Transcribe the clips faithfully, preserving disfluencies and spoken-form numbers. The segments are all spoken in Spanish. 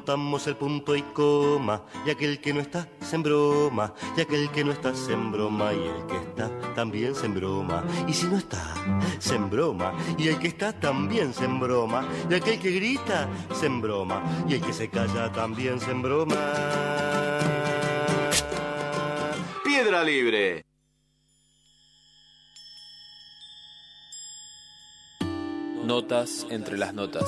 contamos el punto y coma, y aquel que no está se embroma, y aquel que no está se embroma, y el que está también se embroma, y si no está, se embroma, y el que está también se embroma, y aquel que grita se embroma, y el que se calla también se embroma. Piedra Libre. Notas entre las notas.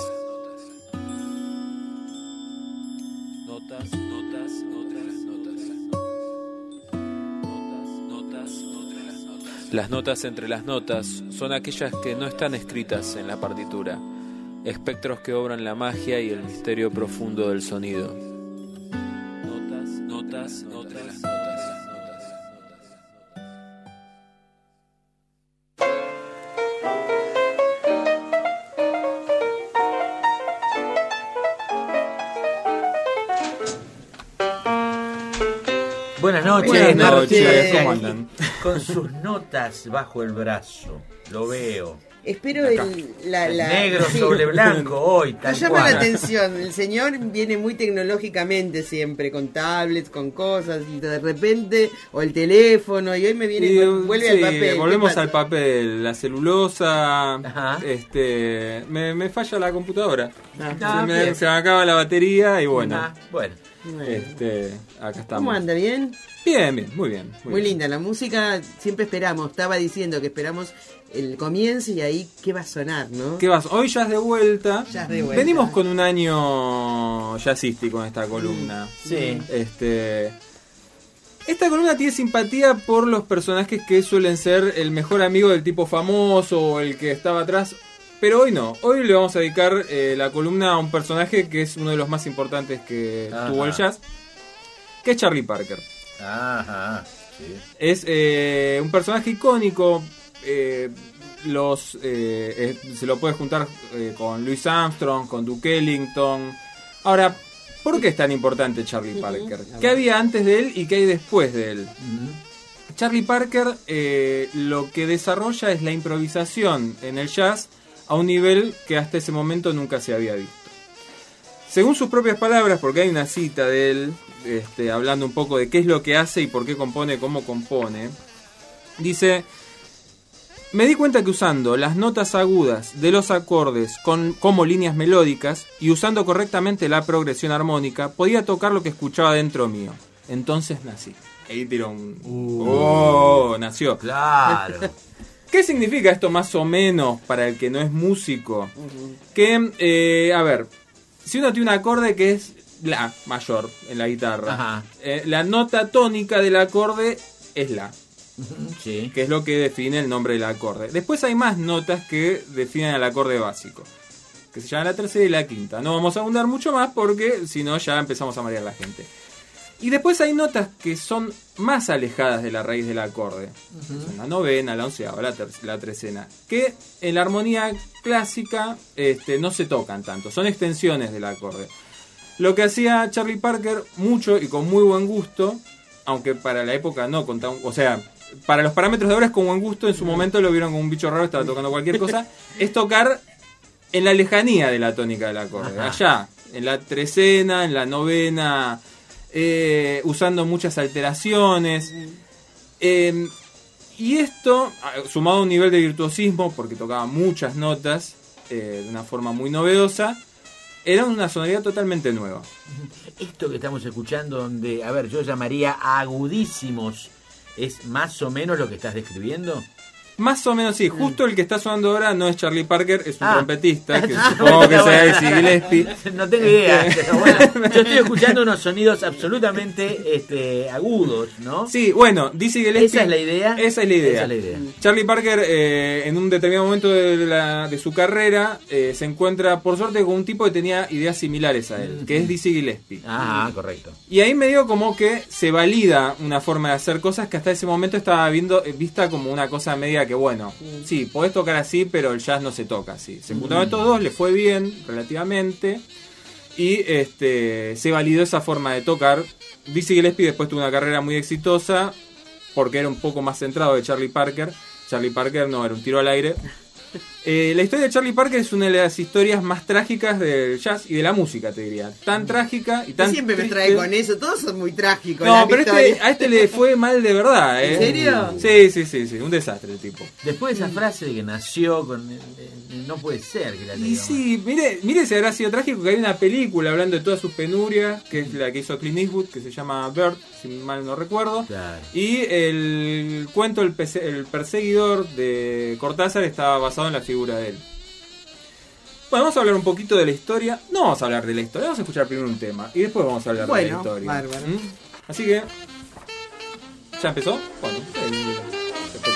Notas, notas, entre las notas. Notas, notas, entre las notas. Las notas entre las notas son aquellas que no están escritas en la partitura, espectros que obran la magia y el misterio profundo del sonido. Notas, notas, entre las notas. Buenas noches, Buenas noches. ¿Cómo andan? Con sus notas bajo el brazo, lo veo. Espero el, la, la, negro sí. sobre blanco hoy, tal Nos llama cual. la atención, el señor viene muy tecnológicamente siempre, con tablets, con cosas, y de repente, o el teléfono, y hoy me viene, Y, vuelve sí, al papel. volvemos ¿Qué al pasa? papel, la celulosa. Ajá. Este, me, me falla la computadora. Ah, se, me, bien. se me acaba la batería y bueno. Ah, bueno. Bueno. Este, acá estamos. ¿Cómo anda? ¿Bien? Bien, bien, muy bien. Muy, bien. linda, la música siempre esperamos, estaba diciendo que esperamos el comienzo y ahí qué va a sonar, ¿no? ¿Qué vas? Hoy ya es de vuelta. Ya es de vuelta. Venimos con un año jazzístico en esta columna. Sí. Este, esta columna tiene simpatía por los personajes que suelen ser el mejor amigo del tipo famoso o el que estaba atrás. Pero hoy no, hoy le vamos a dedicar eh, la columna a un personaje que es uno de los más importantes que Ajá. tuvo el jazz, que es Charlie Parker. Ajá, sí. Es eh, un personaje icónico, eh, los eh, eh, se lo puede juntar eh, con Louis Armstrong, con Duke Ellington. Ahora, ¿por qué es tan importante Charlie Parker? ¿Qué había antes de él y qué hay después de él? Uh-huh. Charlie Parker eh, lo que desarrolla es la improvisación en el jazz a un nivel que hasta ese momento nunca se había visto. Según sus propias palabras, porque hay una cita de él, este, hablando un poco de qué es lo que hace y por qué compone, cómo compone, dice: me di cuenta que usando las notas agudas de los acordes con, como líneas melódicas y usando correctamente la progresión armónica, podía tocar lo que escuchaba dentro mío. Entonces nací. Ahí tiró un... Uh. ¡Oh! Nació. Claro. ¿Qué significa esto más o menos para el que no es músico? Que, eh, a ver, si uno tiene un acorde que es la mayor en la guitarra, Ajá. eh, la nota tónica del acorde es la, Sí. que es lo que define el nombre del acorde. Después hay más notas que definen al acorde básico, que se llaman la tercera y la quinta. No vamos a abundar mucho más porque si no ya empezamos a marear a la gente. Y después hay notas que son más alejadas de la raíz del acorde. Uh-huh. Son la novena, la onceava, la, ter- la trecena. Que en la armonía clásica este, no se tocan tanto. Son extensiones del acorde. Lo que hacía Charlie Parker mucho y con muy buen gusto, aunque para la época no contaba... O sea, para los parámetros de ahora es con buen gusto. En su momento lo vieron como un bicho raro, estaba tocando cualquier cosa. Es tocar en la lejanía de la tónica del acorde. Ajá. Allá, en la trecena, en la novena... Eh, usando muchas alteraciones eh, y esto sumado a un nivel de virtuosismo porque tocaba muchas notas eh, de una forma muy novedosa, era una sonoridad totalmente nueva. Esto que estamos escuchando, donde, a ver, yo llamaría agudísimos, ¿es más o menos lo que estás describiendo? Más o menos sí, justo el que está sonando ahora no es Charlie Parker, es un Ah. trompetista, que supongo que sea Dizzy Gillespie. No tengo idea, pero bueno, yo estoy escuchando unos sonidos absolutamente este, agudos, ¿no? Sí, bueno, Dizzy Gillespie... ¿Esa es la idea? Esa es la idea. Esa es la idea. Charlie Parker, eh, en un determinado momento de, la, de su carrera, eh, se encuentra, por suerte, con un tipo que tenía ideas similares a él, que es Dizzy Gillespie. Ah, correcto. Y ahí medio como que se valida una forma de hacer cosas que hasta ese momento estaba viendo, vista como una cosa media que, bueno, sí, podés tocar así, pero el jazz no se toca así. Se juntaron estos dos, le fue bien, relativamente, y este se validó esa forma de tocar. Dizzy Gillespie después tuvo una carrera muy exitosa, porque era un poco más centrado de Charlie Parker. Charlie Parker no, era un tiro al aire. Eh, la historia de Charlie Parker es una de las historias más trágicas del jazz y de la música, te diría. Tan trágica y tan Yo siempre me triste. trae con eso, todos son muy trágicos. No, las pero este, historias. a este le fue mal de verdad, ¿eh? ¿En serio? Sí, sí, sí, sí, un desastre el tipo. Después de esa frase de que nació con... el- el- no puede ser que la Y tenga sí, mire, mire si habrá sido trágico que hay una película hablando de todas sus penurias, que es la que hizo Clint Eastwood, que se llama Bird, si mal no recuerdo. Claro. Y el cuento El, Pese- el perseguidor de Cortázar estaba basado en la figura de él. Bueno, vamos a hablar un poquito de la historia. No vamos a hablar de la historia, vamos a escuchar primero un tema y después vamos a hablar de la Bueno, historia. bárbaro. ¿Mm? Así que... ¿Ya empezó? Bueno, eh, después.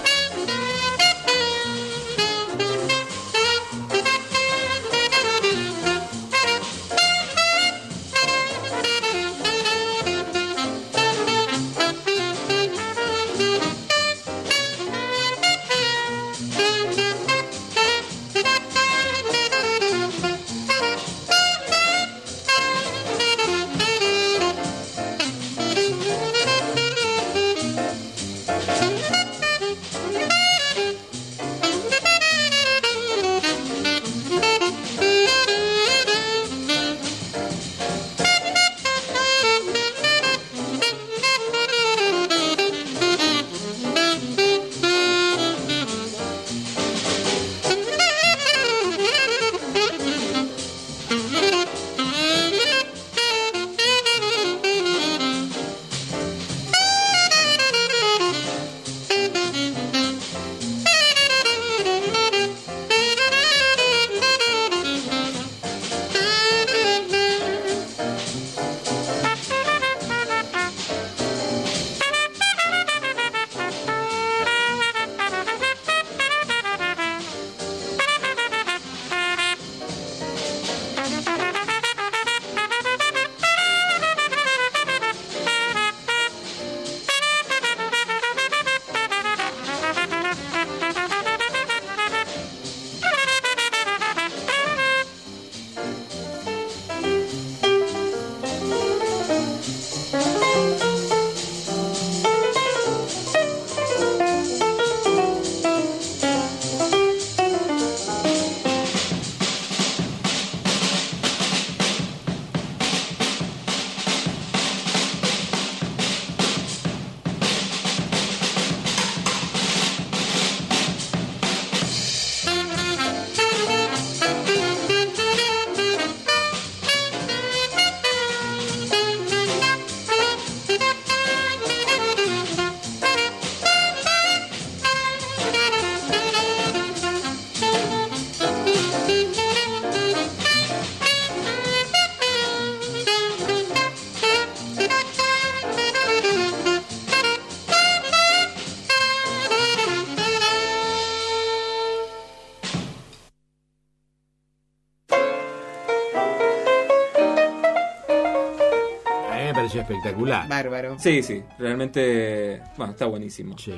pareció espectacular. Bárbaro. Sí, sí, realmente, bueno, está buenísimo. Sí.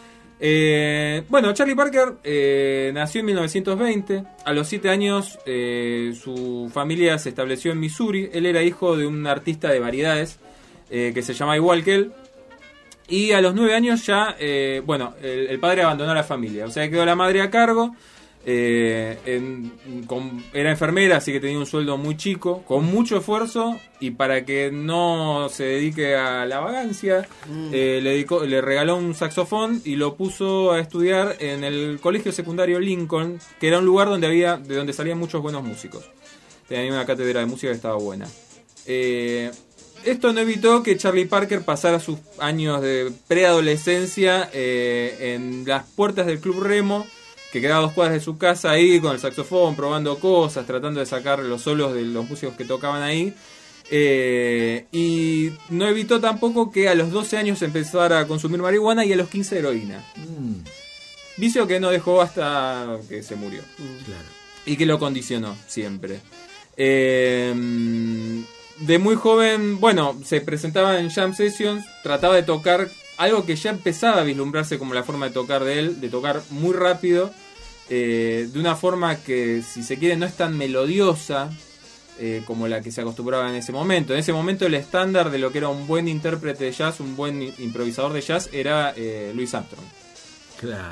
Eh, bueno, Charlie Parker eh, nació en mil novecientos veinte. A los siete años eh, su familia se estableció en Missouri. Él era hijo de un artista de variedades eh, que se llama igual que él. Y a los nueve años ya, eh, bueno, el, el padre abandonó a la familia. O sea, quedó la madre a cargo. Eh, en, con, era enfermera, así que tenía un sueldo muy chico, con mucho esfuerzo, y para que no se dedique a la vagancia, mm. eh, le, dedicó, le regaló un saxofón y lo puso a estudiar en el colegio secundario Lincoln, que era un lugar donde había, de donde salían muchos buenos músicos. Tenía una cátedra de música que estaba buena. Eh, esto no evitó que Charlie Parker pasara sus años de preadolescencia eh, en las puertas del Club Remo, que quedaba a dos cuadras de su casa, ahí con el saxofón, probando cosas, tratando de sacar los solos de los músicos que tocaban ahí. Eh, y no evitó tampoco que a los doce años empezara a consumir marihuana y a los quince heroína. Mm. Vicio que no dejó hasta que se murió. Mm. Claro. Y que lo condicionó siempre. Eh, de muy joven, bueno, se presentaba en jam sessions, trataba de tocar algo que ya empezaba a vislumbrarse como la forma de tocar de él, de tocar muy rápido, eh, de una forma que, si se quiere, no es tan melodiosa eh, como la que se acostumbraba en ese momento. En ese momento el estándar de lo que era un buen intérprete de jazz, un buen improvisador de jazz, era eh, Louis Armstrong. Claro.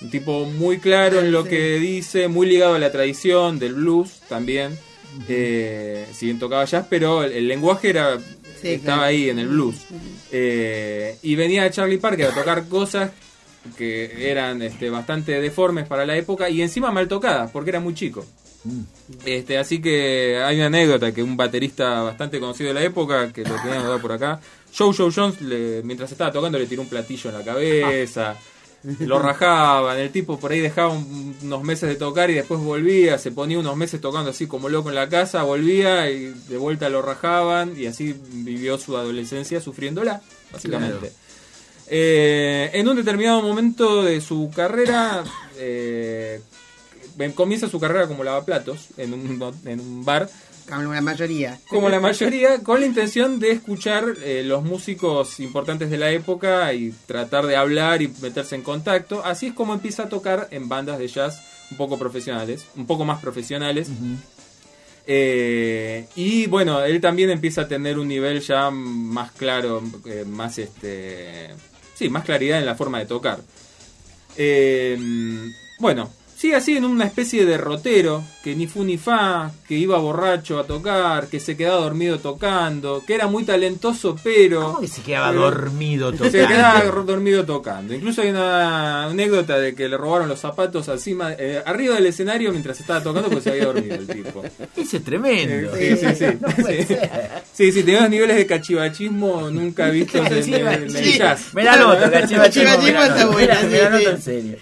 Un tipo muy claro en lo Sí. que dice, muy ligado a la tradición del blues también. Uh-huh. eh, si bien tocaba jazz, pero el, el lenguaje era Sí, estaba claro. ahí en el blues. Eh, y venía Charlie Parker a tocar cosas que eran este, bastante deformes para la época y encima mal tocadas, porque era muy chico. Este, así que hay una anécdota que un baterista bastante conocido de la época, que lo teníamos que dar por acá, Joe Joe Jones, le, mientras estaba tocando, le tiró un platillo en la cabeza, lo rajaban, el tipo por ahí dejaba un, unos meses de tocar y después volvía, se ponía unos meses tocando así como loco en la casa, volvía y de vuelta lo rajaban, y así vivió su adolescencia sufriéndola, básicamente. Claro. Eh, en un determinado momento de su carrera, eh, comienza su carrera como lavaplatos en un, en un bar. Como la mayoría. Como la mayoría, con la intención de escuchar eh, los músicos importantes de la época y tratar de hablar y meterse en contacto. Así es como empieza a tocar en bandas de jazz un poco profesionales, un poco más profesionales. Uh-huh. Eh, y bueno, él también empieza a tener un nivel ya más claro, eh, más este, sí, más claridad en la forma de tocar. Eh, bueno. Sigue así en una especie de derrotero, que ni fu ni fa, que iba borracho a tocar, que se quedaba dormido tocando, que era muy talentoso, pero... ¿Cómo que se quedaba pero, dormido tocando? Se quedaba dormido tocando. Incluso hay una anécdota de que le robaron los zapatos encima, eh, arriba del escenario mientras estaba tocando porque se había dormido el tipo. Eso es tremendo. Eh, sí, sí, sí. No sí. sí, sí, tenía unos niveles de cachivachismo nunca vistos en, en, en el jazz. Me la nota, cachivachismo. Cachivachismo está buena. Me la nota en serio.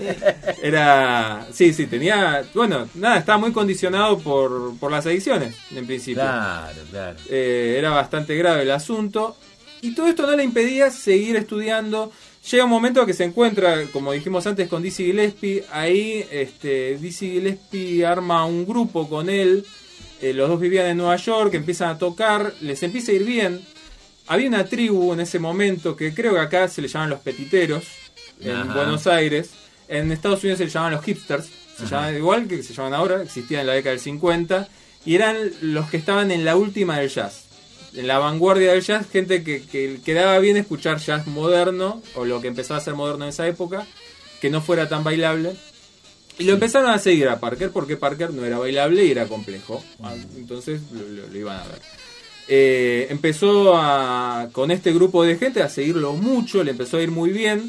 Era, sí, sí, tenía, bueno, nada, estaba muy condicionado por, por las adicciones, en principio. Claro, claro. Eh, era bastante grave el asunto, y todo esto no le impedía seguir estudiando. Llega un momento que se encuentra, como dijimos antes, con Dizzy Gillespie. Ahí este, Dizzy Gillespie arma un grupo con él, eh, los dos vivían en Nueva York, empiezan a tocar, les empieza a ir bien. Había una tribu en ese momento que creo que acá se le llaman los petiteros, en Ajá. Buenos Aires. En Estados Unidos se llamaban los hipsters, se llaman igual que se llaman ahora, existían en la década del cincuenta, y eran los que estaban en la última del jazz, en la vanguardia del jazz, gente que, que quedaba bien escuchar jazz moderno, o lo que empezaba a ser moderno en esa época, que no fuera tan bailable. Y lo empezaron a seguir a Parker, porque Parker no era bailable y era complejo, entonces lo, lo, lo iban a ver. Eh, empezó a, con este grupo de gente a seguirlo mucho, le empezó a ir muy bien.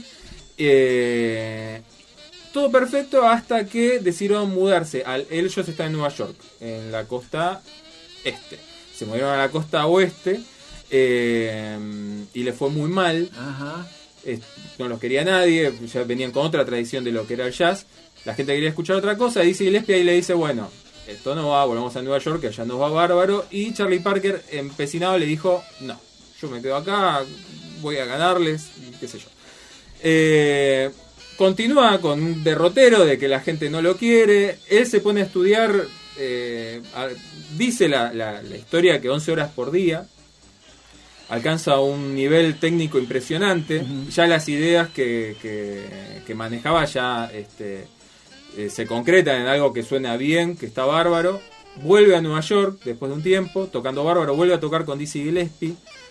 Eh, todo perfecto hasta que decidieron mudarse. Al, ellos están en Nueva York, en la costa este. Se movieron a la costa oeste eh, y les fue muy mal. Ajá. Eh, no los quería nadie, ya venían con otra tradición de lo que era el jazz. La gente quería escuchar otra cosa. Dice Gillespie y le dice, bueno, esto no va, volvemos a Nueva York, que allá nos va bárbaro. Y Charlie Parker, empecinado, le dijo, no, yo me quedo acá, voy a ganarles, y qué sé yo. Eh, continúa con un derrotero de que la gente no lo quiere. Él se pone a estudiar, eh, a, dice la, la, la historia que once horas por día, alcanza un nivel técnico impresionante. Uh-huh. Ya las ideas que, que, que manejaba ya este, eh, se concretan en algo que suena bien, que está bárbaro. Vuelve a Nueva York después de un tiempo, tocando bárbaro, vuelve a tocar con Dizzy Gillespie,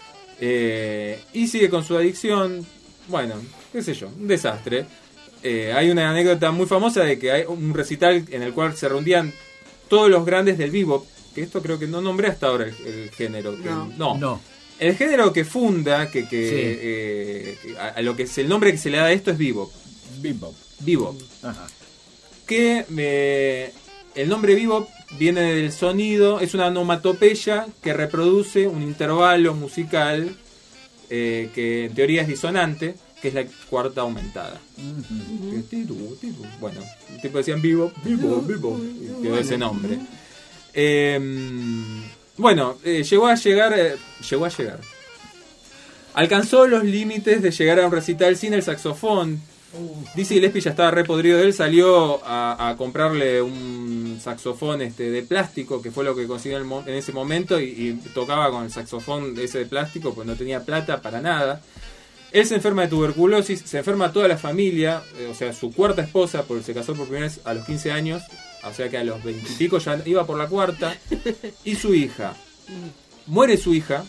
eh, y sigue con su adicción. Bueno, qué sé yo, un desastre. Eh, hay una anécdota muy famosa de que hay un recital en el cual se reunían todos los grandes del bebop, que esto creo que no nombré hasta ahora el, el género. Que, no. no. no. El género que funda, que, que, sí. eh, a, a lo que es el nombre que se le da a esto es bebop. Bebop. Bebop. Ajá. Que eh, el nombre bebop viene del sonido, es una onomatopeya que reproduce un intervalo musical eh, que en teoría es disonante, que es la cuarta aumentada. Uh-huh. Bueno, el tipo decían bebop, bebop, bebop, y quedó ese nombre. Eh, bueno, eh, llegó a llegar, eh, llegó a llegar. Alcanzó los límites de llegar a un recital sin el saxofón. Dizzy Gillespie ya estaba re podrido de él, salió a, a comprarle un saxofón este de plástico, que fue lo que consiguió en, en ese momento, y, y tocaba con el saxofón ese de plástico, pues no tenía plata para nada. Él se enferma de tuberculosis, se enferma toda la familia, eh, o sea, su cuarta esposa, porque se casó por primera vez a los quince años, o sea que a los veinte y pico ya iba por la cuarta, y su hija. Muere su hija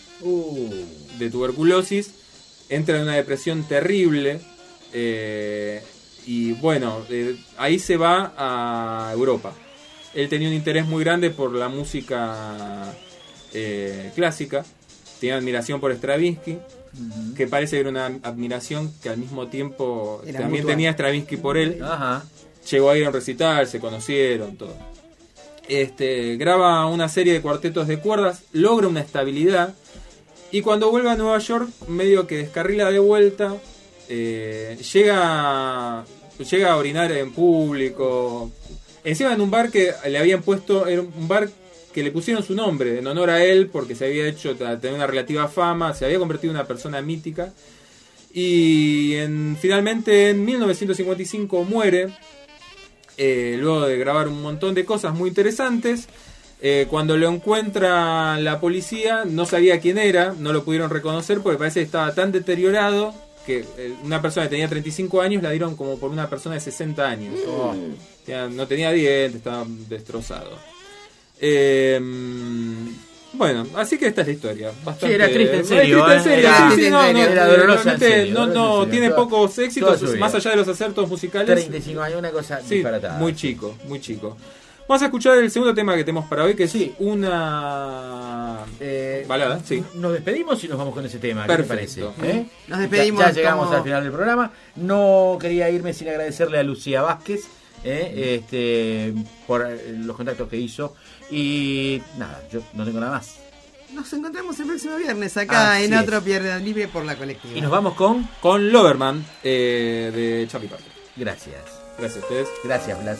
de tuberculosis, entra en una depresión terrible, eh, y bueno, eh, ahí se va a Europa. Él tenía un interés muy grande por la música eh, clásica, tenía admiración por Stravinsky, uh-huh. que parece que era una admiración que al mismo tiempo era también mutua. Tenía Stravinsky por él. Ajá. Llegó a ir a un recital, se conocieron, todo. Este, graba una serie de cuartetos de cuerdas, logra una estabilidad, y cuando vuelve a Nueva York, medio que descarrila de vuelta, eh, llega, llega a orinar en público. Encima en un bar que le habían puesto, era un bar que le pusieron su nombre en honor a él, porque se había hecho, tenía una relativa fama, se había convertido en una persona mítica. Y en, finalmente en mil novecientos cincuenta y cinco muere, eh, luego de grabar un montón de cosas muy interesantes. Eh, cuando lo encuentra la policía, no sabía quién era, no lo pudieron reconocer porque parece que estaba tan deteriorado que una persona que tenía treinta y cinco años la dieron como por una persona de sesenta años. Oh, tenía, no tenía dientes, estaba destrozado. Eh, bueno, así que esta es la historia. Bastante, sí, era triste en serio. Era triste en serio. Era, sí, sí, no, no, era dolorosa en serio, no, no, dolorosa en tiene serio. pocos éxitos, más allá de los acertos musicales. treinta y cinco años, una cosa sí, disparatada. muy chico, muy chico. Vamos a escuchar el segundo tema que tenemos para hoy, que es sí. una eh, balada. Sí. Nos despedimos y nos vamos con ese tema. Perfecto. ¿Qué te parece? ¿Eh? Nos despedimos. Ya, ya llegamos como... al final del programa. No quería irme sin agradecerle a Lucía Vázquez eh, este, por los contactos que hizo. Y nada, yo no tengo nada más. Nos encontramos el próximo viernes acá Así en es. Otro Piedra Libre por la Colectiva. Y nos vamos con... Con Loverman eh, de Charlie Parker. Gracias. Gracias a ustedes. Gracias, Blas.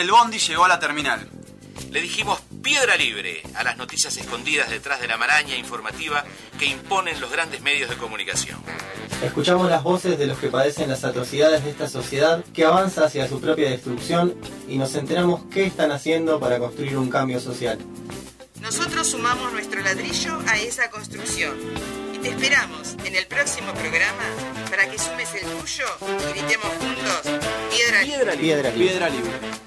el bondi llegó a la terminal. Le dijimos piedra libre a las noticias escondidas detrás de la maraña informativa que imponen los grandes medios de comunicación. Escuchamos las voces de los que padecen las atrocidades de esta sociedad que avanza hacia su propia destrucción y nos enteramos qué están haciendo para construir un cambio social. Nosotros sumamos nuestro ladrillo a esa construcción y te esperamos en el próximo programa para que sumes el tuyo y gritemos juntos piedra libre. Piedra libre. Piedra libre.